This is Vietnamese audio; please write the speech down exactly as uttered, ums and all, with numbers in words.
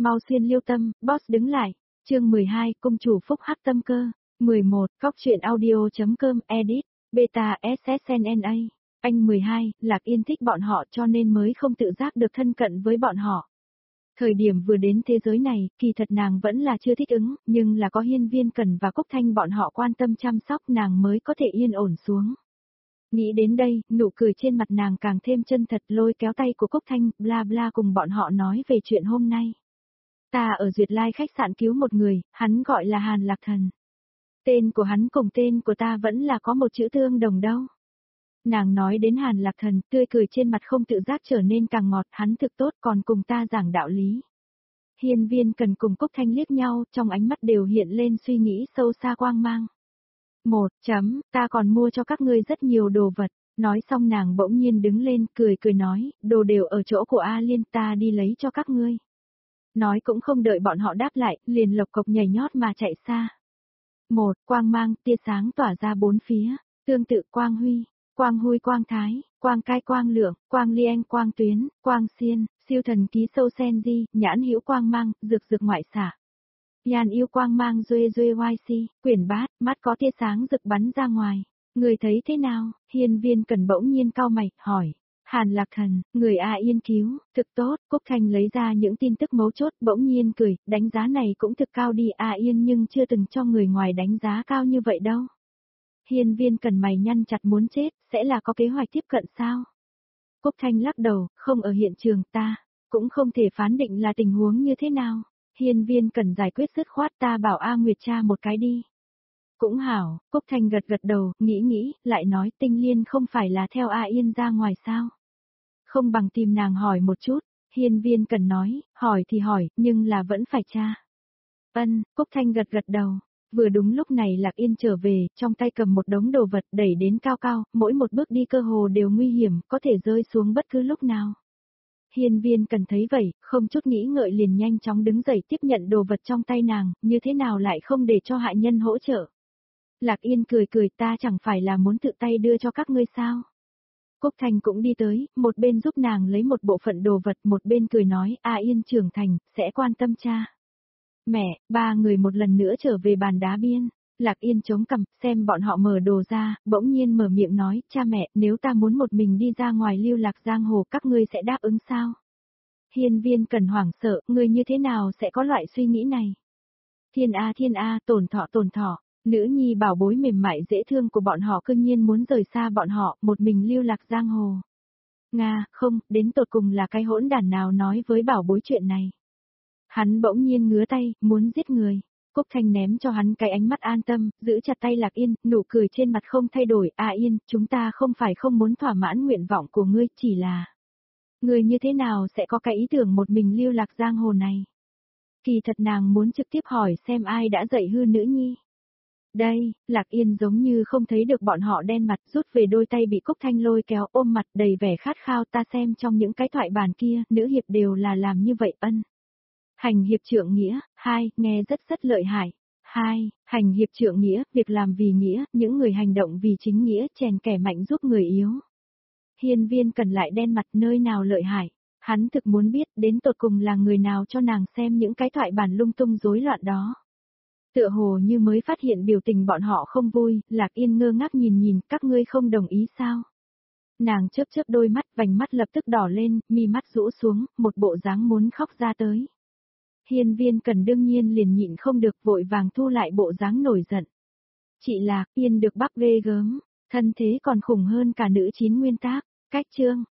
mau xuyên liêu tâm, boss đứng lại. Chương mười hai, công chủ phúc hắc tâm cơ. mười một, góc truyện audio.com, edit, beta ét ét en en a. Anh mười hai, Lạc Yên thích bọn họ cho nên mới không tự giác được thân cận với bọn họ. Thời điểm vừa đến thế giới này, kỳ thật nàng vẫn là chưa thích ứng, nhưng là có Hiên Viên Cần và Cúc Thanh bọn họ quan tâm chăm sóc nàng mới có thể yên ổn xuống. Nghĩ đến đây, nụ cười trên mặt nàng càng thêm chân thật, lôi kéo tay của Cúc Thanh, bla bla cùng bọn họ nói về chuyện hôm nay. Ta ở Duyệt Lai khách sạn cứu một người, hắn gọi là Hàn Lạc Thần. Tên của hắn cùng tên của ta vẫn là có một chữ tương đồng đâu. Nàng nói đến Hàn Lạc Thần, tươi cười trên mặt không tự giác trở nên càng ngọt, hắn thực tốt còn cùng ta giảng đạo lý. Hiên Viên Cần cùng Cúc Thanh liếc nhau, trong ánh mắt đều hiện lên suy nghĩ sâu xa quang mang. Một chấm, ta còn mua cho các ngươi rất nhiều đồ vật. Nói xong nàng bỗng nhiên đứng lên, cười cười nói, đồ đều ở chỗ của A Liên, ta đi lấy cho các ngươi. Nói cũng không đợi bọn họ đáp lại, liền lộc cộc nhảy nhót mà chạy xa. Một, quang mang, tia sáng tỏa ra bốn phía, tương tự quang huy, quang huy quang thái, quang cai quang lượng, quang liêng quang tuyến, quang xiên, siêu thần ký sâu sen di, nhãn hữu quang mang, dược dược ngoại xả. Yan yêu quang mang duê duê y xê, quyển bát, mắt có tia sáng rực bắn ra ngoài. Người thấy thế nào? Hiên Viên Cần bỗng nhiên cau mày, hỏi. Hàn Lạc Thần, người A Yên cứu, thực tốt. Cúc Thanh lấy ra những tin tức mấu chốt, bỗng nhiên cười, đánh giá này cũng thực cao đi. A Yên nhưng chưa từng cho người ngoài đánh giá cao như vậy đâu. Hiên Viên Cần mày nhăn chặt muốn chết, sẽ là có kế hoạch tiếp cận sao? Cúc Thanh lắc đầu, không ở hiện trường, ta cũng không thể phán định là tình huống như thế nào. Hiên Viên Cần giải quyết dứt khoát, ta bảo A Nguyệt tra một cái đi. Cũng hảo, Cúc Thanh gật gật đầu, nghĩ nghĩ, lại nói Tinh Liên không phải là theo A Yên ra ngoài sao? Không bằng tìm nàng hỏi một chút. Hiên Viên Cần nói, hỏi thì hỏi, nhưng là vẫn phải tra. Ân, Cúc Thanh gật gật đầu. Vừa đúng lúc này Lạc Yên trở về, trong tay cầm một đống đồ vật đẩy đến cao cao, mỗi một bước đi cơ hồ đều nguy hiểm, có thể rơi xuống bất cứ lúc nào. Hiên Viên Cần thấy vậy, không chút nghĩ ngợi liền nhanh chóng đứng dậy tiếp nhận đồ vật trong tay nàng, như thế nào lại không để cho hại nhân hỗ trợ. Lạc Yên cười cười, ta chẳng phải là muốn tự tay đưa cho các ngươi sao. Cúc Thanh cũng đi tới, một bên giúp nàng lấy một bộ phận đồ vật, một bên cười nói, A Yên trưởng thành, sẽ quan tâm cha. Mẹ, ba người một lần nữa trở về bàn đá biên. Lạc Yên chống cằm, xem bọn họ mở đồ ra, bỗng nhiên mở miệng nói, cha mẹ, nếu ta muốn một mình đi ra ngoài lưu lạc giang hồ các ngươi sẽ đáp ứng sao? Hiên Viên Cần hoảng sợ, ngươi như thế nào sẽ có loại suy nghĩ này? Thiên A thiên A, tổn thọ tổn thọ, nữ nhi bảo bối mềm mại dễ thương của bọn họ cương nhiên muốn rời xa bọn họ, một mình lưu lạc giang hồ. Nga, không, đến tột cùng là cái hỗn đản nào nói với bảo bối chuyện này. Hắn bỗng nhiên ngứa tay, muốn giết người. Cúc Thanh ném cho hắn cái ánh mắt an tâm, giữ chặt tay Lạc Yên, nụ cười trên mặt không thay đổi. A Yên, chúng ta không phải không muốn thỏa mãn nguyện vọng của ngươi, chỉ là... Ngươi như thế nào sẽ có cái ý tưởng một mình lưu lạc giang hồ này? Kỳ thật nàng muốn trực tiếp hỏi xem ai đã dạy hư nữ nhi. Đây, Lạc Yên giống như không thấy được bọn họ đen mặt, rút về đôi tay bị Cúc Thanh lôi kéo, ôm mặt đầy vẻ khát khao. Ta xem trong những cái thoại bản kia, nữ hiệp đều là làm như vậy. Ân. Hành hiệp trượng nghĩa, hai, nghe rất rất lợi hại. Hai, hành hiệp trượng nghĩa, việc làm vì nghĩa, những người hành động vì chính nghĩa, chèn kẻ mạnh giúp người yếu. Hiên Viên Cần lại đen mặt, nơi nào lợi hại. Hắn thực muốn biết đến tột cùng là người nào cho nàng xem những cái thoại bản lung tung rối loạn đó. Tựa hồ như mới phát hiện biểu tình bọn họ không vui, Lạc Yên ngơ ngác nhìn nhìn, các ngươi không đồng ý sao? Nàng chớp chớp đôi mắt, vành mắt lập tức đỏ lên, mi mắt rũ xuống, một bộ dáng muốn khóc ra tới. Hiên Viên Cần đương nhiên liền nhịn không được, vội vàng thu lại bộ dáng nổi giận. Chị Lạc Yên được bắc ghê gớm, thân thế còn khủng hơn cả nữ chín nguyên tác, cách chương.